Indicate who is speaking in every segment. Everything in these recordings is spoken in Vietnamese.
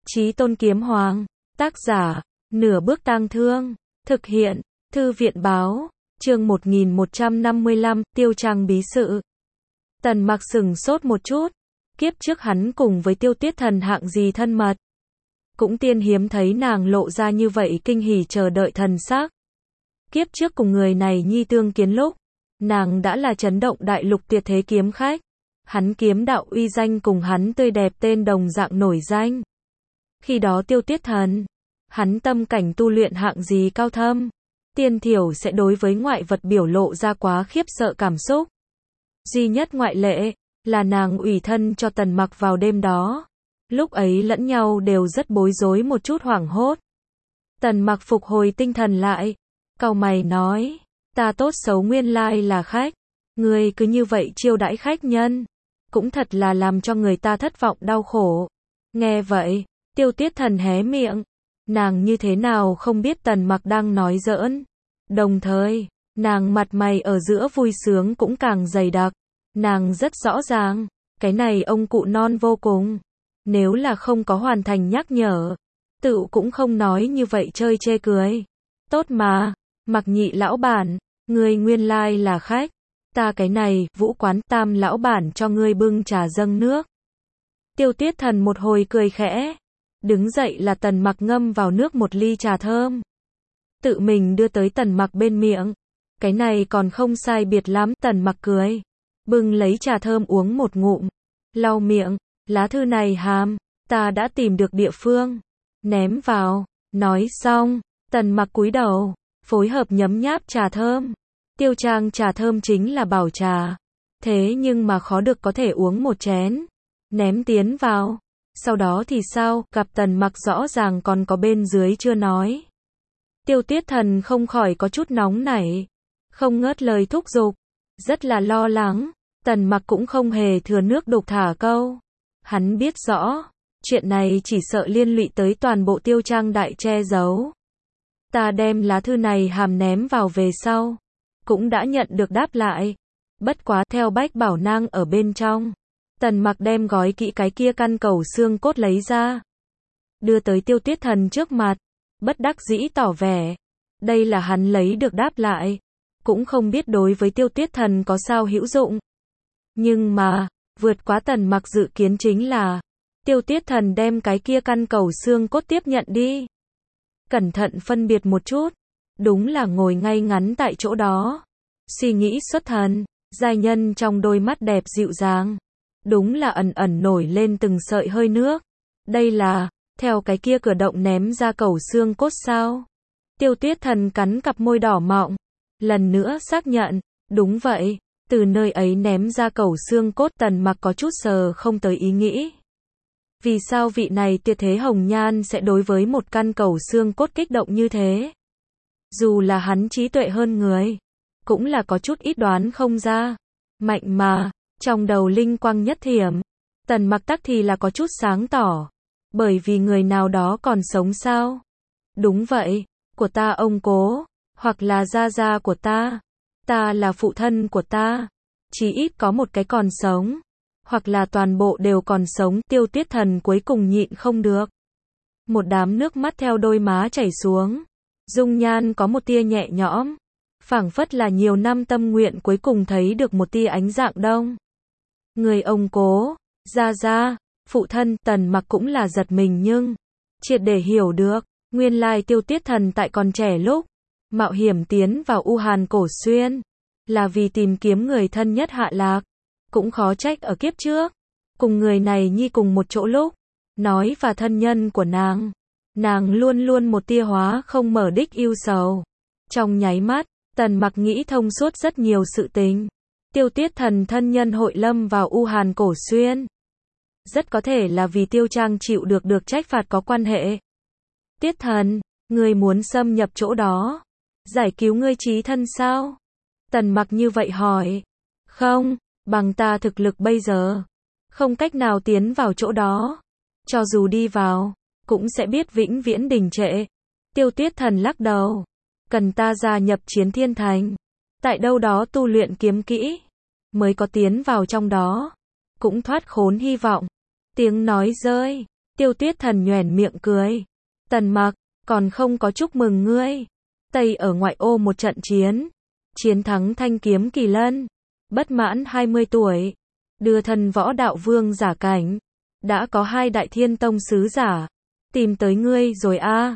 Speaker 1: Chí Tôn Kiếm Hoàng, tác giả, Nửa Bước Tang Thương, thực hiện, Thư viện báo, chương 1155, Tiêu Trang bí sự. Tần Mặc sững sốt một chút, kiếp trước hắn cùng với Tiêu Tuyết Thần hạng gì thân mật. Cũng tiên hiếm thấy nàng lộ ra như vậy kinh hỉ chờ đợi thần sắc. Kiếp trước cùng người này nhi tương kiến lúc, nàng đã là chấn động đại lục tuyệt thế kiếm khách. Hắn kiếm đạo uy danh cùng hắn tươi đẹp tên đồng dạng nổi danh. Khi đó Tiêu Tuyết Thần, hắn tâm cảnh tu luyện hạng gì cao thâm, tiên thiểu sẽ đối với ngoại vật biểu lộ ra quá khiếp sợ cảm xúc. Duy nhất ngoại lệ, là nàng ủy thân cho Tần Mặc vào đêm đó. Lúc ấy lẫn nhau đều rất bối rối một chút hoảng hốt. Tần Mặc phục hồi tinh thần lại, cau mày nói, ta tốt xấu nguyên lai là khách, ngươi cứ như vậy chiêu đãi khách nhân, cũng thật là làm cho người ta thất vọng đau khổ. Nghe vậy, Tiêu Tuyết Thần hé miệng, nàng như thế nào không biết Tần Mặc đang nói giỡn. Đồng thời, nàng mặt mày ở giữa vui sướng cũng càng dày đặc. Nàng rất rõ ràng, cái này ông cụ non vô cùng. Nếu là không có hoàn thành nhắc nhở, tự cũng không nói như vậy chơi chê cười. Tốt mà, Mặc nhị lão bản, ngươi nguyên lai là khách. Ta cái này, Vũ quán Tam lão bản cho ngươi bưng trà dâng nước. Tiêu Tuyết Thần một hồi cười khẽ. Đứng dậy là Tần Mặc ngâm vào nước một ly trà thơm. Tự mình đưa tới Tần Mặc bên miệng. Cái này còn không sai biệt lắm, Tần Mặc cười. Bưng lấy trà thơm uống một ngụm. Lau miệng, lá thư này hàm, ta đã tìm được địa phương. Ném vào, nói xong, Tần Mặc cúi đầu, phối hợp nhấm nháp trà thơm. Tiêu Trang trà thơm chính là bảo trà. Thế nhưng mà khó được có thể uống một chén. Ném tiến vào. Sau đó thì sao, gặp Tần Mặc rõ ràng còn có bên dưới chưa nói. Tiêu Tuyết Thần không khỏi có chút nóng nảy. Không ngớt lời thúc giục. Rất là lo lắng. Tần Mặc cũng không hề thừa nước đục thả câu. Hắn biết rõ. Chuyện này chỉ sợ liên lụy tới toàn bộ Tiêu Trang đại che giấu. Ta đem lá thư này hàm ném vào về sau. Cũng đã nhận được đáp lại. Bất quá theo Bách Bảo Nang ở bên trong. Tần Mặc đem gói kỹ cái kia căn cầu xương cốt lấy ra. Đưa tới Tiêu Tuyết Thần trước mặt. Bất đắc dĩ tỏ vẻ. Đây là hắn lấy được đáp lại. Cũng không biết đối với Tiêu Tuyết Thần có sao hữu dụng. Nhưng mà, vượt quá Tần Mặc dự kiến chính là. Tiêu Tuyết Thần đem cái kia căn cầu xương cốt tiếp nhận đi. Cẩn thận phân biệt một chút. Đúng là ngồi ngay ngắn tại chỗ đó. Suy nghĩ xuất thần. Giai nhân trong đôi mắt đẹp dịu dàng. Đúng là ẩn ẩn nổi lên từng sợi hơi nước. Đây là, theo cái kia cửa động ném ra cầu xương cốt sao? Tiêu Tuyết Thần cắn cặp môi đỏ mọng. Lần nữa xác nhận, đúng vậy, từ nơi ấy ném ra cầu xương cốt. Tần Mặc có chút sờ không tới ý nghĩ. Vì sao vị này tuyệt thế hồng nhan sẽ đối với một căn cầu xương cốt kích động như thế? Dù là hắn trí tuệ hơn người, cũng là có chút ít đoán không ra. Mạnh mà, trong đầu linh quang nhất thiểm, Tần Mặc tắc thì là có chút sáng tỏ. Bởi vì người nào đó còn sống sao? Đúng vậy, của ta ông cố, hoặc là gia gia của ta. Ta là phụ thân của ta. Chí ít có một cái còn sống. Hoặc là toàn bộ đều còn sống. Tiêu Tuyết Thần cuối cùng nhịn không được. Một đám nước mắt theo đôi má chảy xuống. Dung nhan có một tia nhẹ nhõm. Phảng phất là nhiều năm tâm nguyện cuối cùng thấy được một tia ánh dạng đông. Người ông cố, gia gia, phụ thân. Tần Mặc cũng là giật mình nhưng triệt để hiểu được, nguyên lai Tiêu Tuyết Thần tại còn trẻ lúc mạo hiểm tiến vào U Hàn Cổ Xuyên là vì tìm kiếm người thân nhất hạ lạc. Cũng khó trách ở kiếp trước cùng người này nhi cùng một chỗ lúc nói và thân nhân của nàng luôn luôn một tia hóa không mở đích yêu sầu. Trong nháy mắt, Tần Mặc nghĩ thông suốt rất nhiều sự tình. Tiêu Tuyết Thần thân nhân hội lâm vào U Hàn Cổ Xuyên. Rất có thể là vì Tiêu Trang chịu được trách phạt có quan hệ. Tuyết Thần, ngươi muốn xâm nhập chỗ đó, giải cứu ngươi chí thân sao? Tần Mặc như vậy hỏi. Không, bằng ta thực lực bây giờ, không cách nào tiến vào chỗ đó. Cho dù đi vào, cũng sẽ biết vĩnh viễn đình trệ. Tiêu Tuyết Thần lắc đầu. Cần ta gia nhập Chiến Thiên Thành. Tại đâu đó tu luyện kiếm kỹ. Mới có tiến vào trong đó. Cũng thoát khốn hy vọng. Tiếng nói rơi. Tiêu Tuyết Thần nhoẻn miệng cười. Tần Mặc, còn không có chúc mừng ngươi. Tây ở ngoại ô một trận chiến. Chiến thắng Thanh Kiếm Kỳ Lân. Bất mãn 20 tuổi. Đưa thân võ đạo vương giả cảnh. Đã có 2 đại thiên tông sứ giả. Tìm tới ngươi rồi a.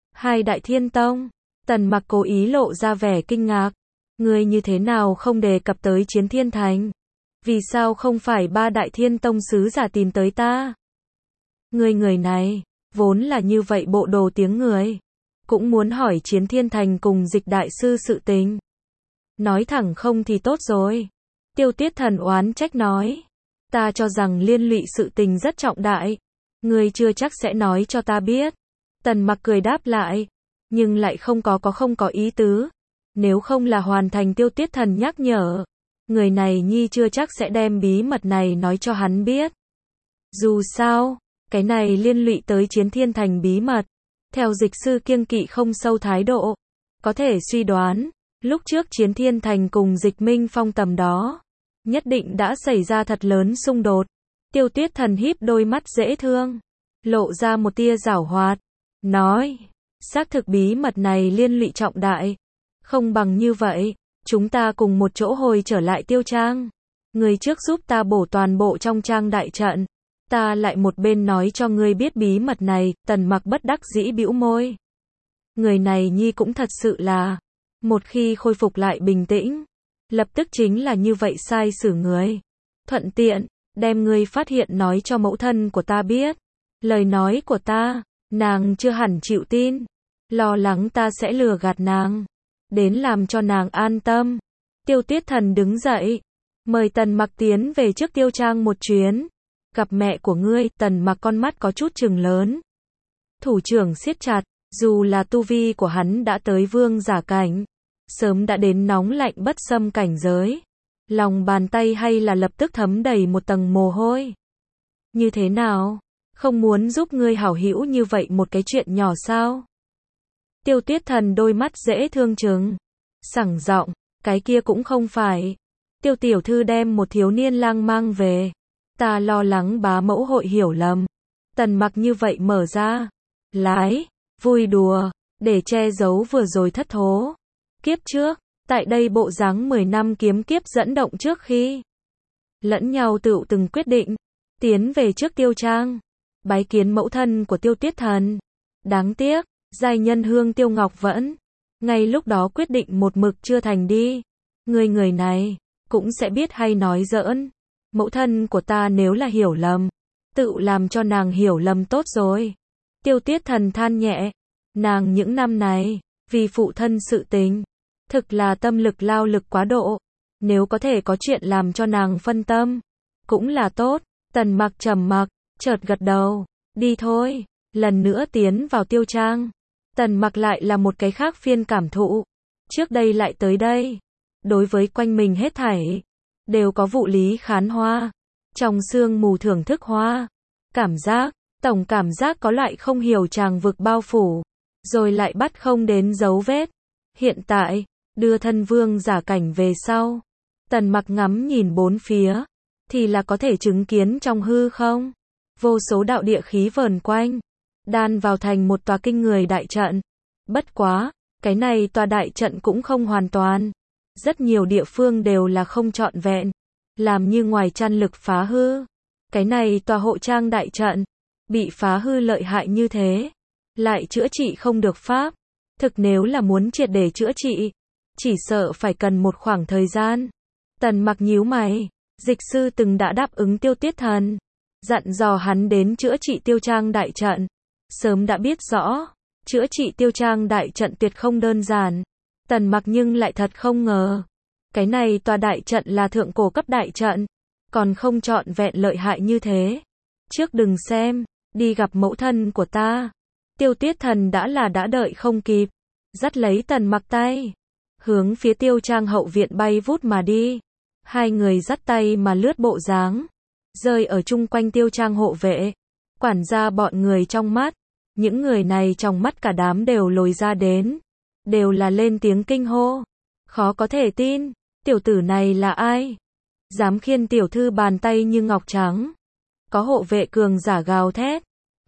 Speaker 1: 2 đại thiên tông. Tần Mặc cố ý lộ ra vẻ kinh ngạc. Ngươi như thế nào không đề cập tới Chiến Thiên Thành? Vì sao không phải 3 đại thiên tông sứ giả tìm tới ta? Ngươi người này, vốn là như vậy bộ đồ tiếng người. Cũng muốn hỏi Chiến Thiên Thành cùng Dịch đại sư sự tình. Nói thẳng không thì tốt rồi. Tiêu Tuyết Thần oán trách nói. Ta cho rằng liên lụy sự tình rất trọng đại. Ngươi chưa chắc sẽ nói cho ta biết. Tần Mặc cười đáp lại. Nhưng lại không có ý tứ. Nếu không là hoàn thành Tiêu Tuyết Thần nhắc nhở. Người này nhi chưa chắc sẽ đem bí mật này nói cho hắn biết. Dù sao, cái này liên lụy tới Chiến Thiên Thành bí mật. Theo dịch sư kiêng kỵ không sâu thái độ. Có thể suy đoán, lúc trước Chiến Thiên Thành cùng Dịch Minh Phong tầm đó. Nhất định đã xảy ra thật lớn xung đột. Tiêu Tuyết Thần híp đôi mắt dễ thương. Lộ ra một tia giảo hoạt. Nói, xác thực bí mật này liên lụy trọng đại. Không bằng như vậy, chúng ta cùng một chỗ hồi trở lại Tiêu Trang. Người trước giúp ta bổ toàn bộ trong trang đại trận. Ta lại một bên nói cho ngươi biết bí mật này. Tần Mặc bất đắc dĩ bĩu môi. Người này nhi cũng thật sự là, một khi khôi phục lại bình tĩnh, lập tức chính là như vậy sai xử người. Thuận tiện, đem ngươi phát hiện nói cho mẫu thân của ta biết. Lời nói của ta, nàng chưa hẳn chịu tin. Lo lắng ta sẽ lừa gạt nàng. Đến làm cho nàng an tâm. Tiêu Tuyết Thần đứng dậy. Mời Tần Mặc tiến về trước Tiêu Trang một chuyến. Gặp mẹ của ngươi. Tần Mặc con mắt có chút trừng lớn. Thủ trưởng siết chặt. Dù là tu vi của hắn đã tới vương giả cảnh. Sớm đã đến nóng lạnh bất xâm cảnh giới. Lòng bàn tay hay là lập tức thấm đầy một tầng mồ hôi. Như thế nào? Không muốn giúp ngươi hảo hữu như vậy một cái chuyện nhỏ sao? Tiêu Tuyết Thần đôi mắt dễ thương trừng. Sẳng giọng, cái kia cũng không phải. Tiêu tiểu thư đem một thiếu niên lang mang về. Ta lo lắng bá mẫu hội hiểu lầm. Tần Mặc như vậy mở ra. Lái, vui đùa, để che giấu vừa rồi thất thố. Kiếp trước, tại đây bộ dáng 10 năm kiếm kiếp dẫn động trước khi lẫn nhau tựu từng quyết định, tiến về trước Tiêu Trang, bái kiến mẫu thân của Tiêu Tuyết Thần. Đáng tiếc, giai nhân hương Tiêu Ngọc vẫn, ngay lúc đó quyết định một mực chưa thành đi. Người này, cũng sẽ biết hay nói giỡn. Mẫu thân của ta nếu là hiểu lầm, tự làm cho nàng hiểu lầm tốt rồi. Tiêu Tuyết Thần than nhẹ, nàng những năm này, vì phụ thân sự tình, thực là tâm lực lao lực quá độ. Nếu có thể có chuyện làm cho nàng phân tâm, cũng là tốt. Tần Mặc trầm mặc, chợt gật đầu. Đi thôi. Lần nữa tiến vào Tiêu Trang. Tần Mặc lại là một cái khác phiên cảm thụ. Trước đây lại tới đây. Đối với quanh mình hết thảy, đều có vụ lý khán hoa. Trong sương mù thưởng thức hoa. Tổng cảm giác có loại không hiểu tràng vực bao phủ. Rồi lại bắt không đến dấu vết. Hiện tại, đưa thân vương giả cảnh về sau. Tần Mặc ngắm nhìn bốn phía. Thì là có thể chứng kiến trong hư không. Vô số đạo địa khí vờn quanh. Đan vào thành một tòa kinh người đại trận. Bất quá, cái này tòa đại trận cũng không hoàn toàn. Rất nhiều địa phương đều là không trọn vẹn. Làm như ngoài chăn lực phá hư. Cái này tòa hộ trang đại trận. Bị phá hư lợi hại như thế. Lại chữa trị không được pháp. Thực nếu là muốn triệt để chữa trị. Chỉ sợ phải cần một khoảng thời gian. Tần Mặc nhíu mày. Dịch sư từng đã đáp ứng Tiêu Tuyết Thần. Dặn dò hắn đến chữa trị Tiêu Trang đại trận. Sớm đã biết rõ. Chữa trị Tiêu Trang đại trận tuyệt không đơn giản. Tần Mặc nhưng lại thật không ngờ. Cái này tòa đại trận là thượng cổ cấp đại trận. Còn không trọn vẹn lợi hại như thế. Trước đừng xem. Đi gặp mẫu thân của ta. Tiêu Tuyết Thần đã đợi không kịp. Dắt lấy Tần Mặc tay. Hướng phía Tiêu Trang hậu viện bay vút mà đi. Hai người dắt tay mà lướt bộ dáng. Rơi ở chung quanh Tiêu Trang hộ vệ. Quản gia bọn người trong mắt. Những người này trong mắt cả đám đều lồi ra đến. Đều là lên tiếng kinh hô. Khó có thể tin. Tiểu tử này là ai? Dám khiên tiểu thư bàn tay như ngọc trắng. Có hộ vệ cường giả gào thét.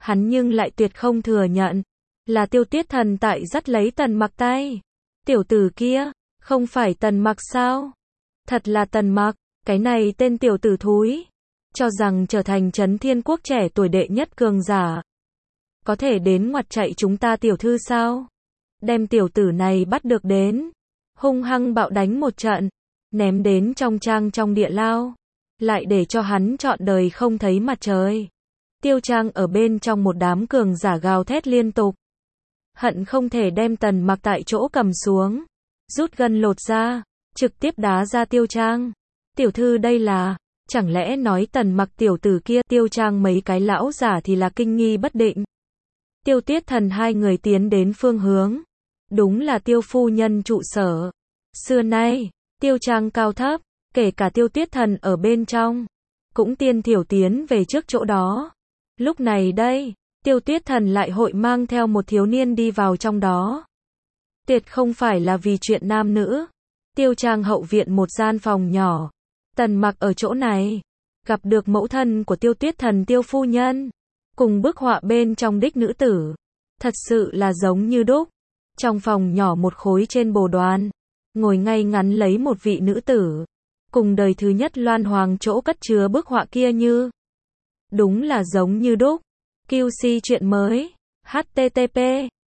Speaker 1: hắn nhưng lại tuyệt không thừa nhận. Là Tiêu Tiết Thần tại dắt lấy Tần Mặc tay. Tiểu tử kia, không phải Tần Mặc sao? Thật là Tần Mặc, cái này tên tiểu tử thúi. Cho rằng trở thành Chấn Thiên Quốc trẻ tuổi đệ nhất cường giả. Có thể đến ngoặt chạy chúng ta tiểu thư sao? Đem tiểu tử này bắt được đến. Hung hăng bạo đánh một trận. Ném đến trong trang trong địa lao. Lại để cho hắn trọn đời không thấy mặt trời. Tiêu Trang ở bên trong một đám cường giả gào thét liên tục. Hận không thể đem Tần Mặc tại chỗ cầm xuống. Rút gân lột ra. Trực tiếp đá ra Tiêu Trang. Tiểu thư đây là... Chẳng lẽ nói Tần Mặc tiểu tử kia Tiêu Trang mấy cái lão giả thì là kinh nghi bất định. Tiêu Tiết Thần hai người tiến đến phương hướng. Đúng là Tiêu phu nhân trụ sở. Xưa nay, Tiêu Trang cao thấp, kể cả Tiêu Tiết Thần ở bên trong, cũng tiên thiểu tiến về trước chỗ đó. Lúc này đây, Tiêu Tiết Thần lại hội mang theo một thiếu niên đi vào trong đó. Tuyệt không phải là vì chuyện nam nữ. Tiêu Trang hậu viện một gian phòng nhỏ. Tần Mặc ở chỗ này, gặp được mẫu thân của Tiêu Tiết Thần Tiêu phu nhân, cùng bức họa bên trong đích nữ tử. Thật sự là giống như đúc. Trong phòng nhỏ một khối trên bồ đoàn, ngồi ngay ngắn lấy một vị nữ tử, cùng đời thứ nhất Loan Hoàng chỗ cất chứa bức họa kia như. Đúng là giống như đúc. QC chuyện mới. http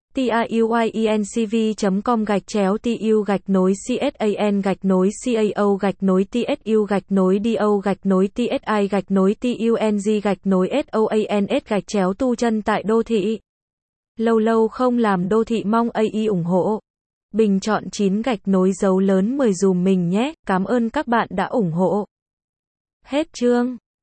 Speaker 1: tayuincv.com/tsu-tsuc/TUNG/TSU-TUNG/TUNG tu chân tại đô thị. Lâu lâu không làm đô thị mong AI ủng hộ. Bình chọn 9 dấu lớn 10 dùm mình nhé. Cảm ơn các bạn đã ủng hộ. Hết chương.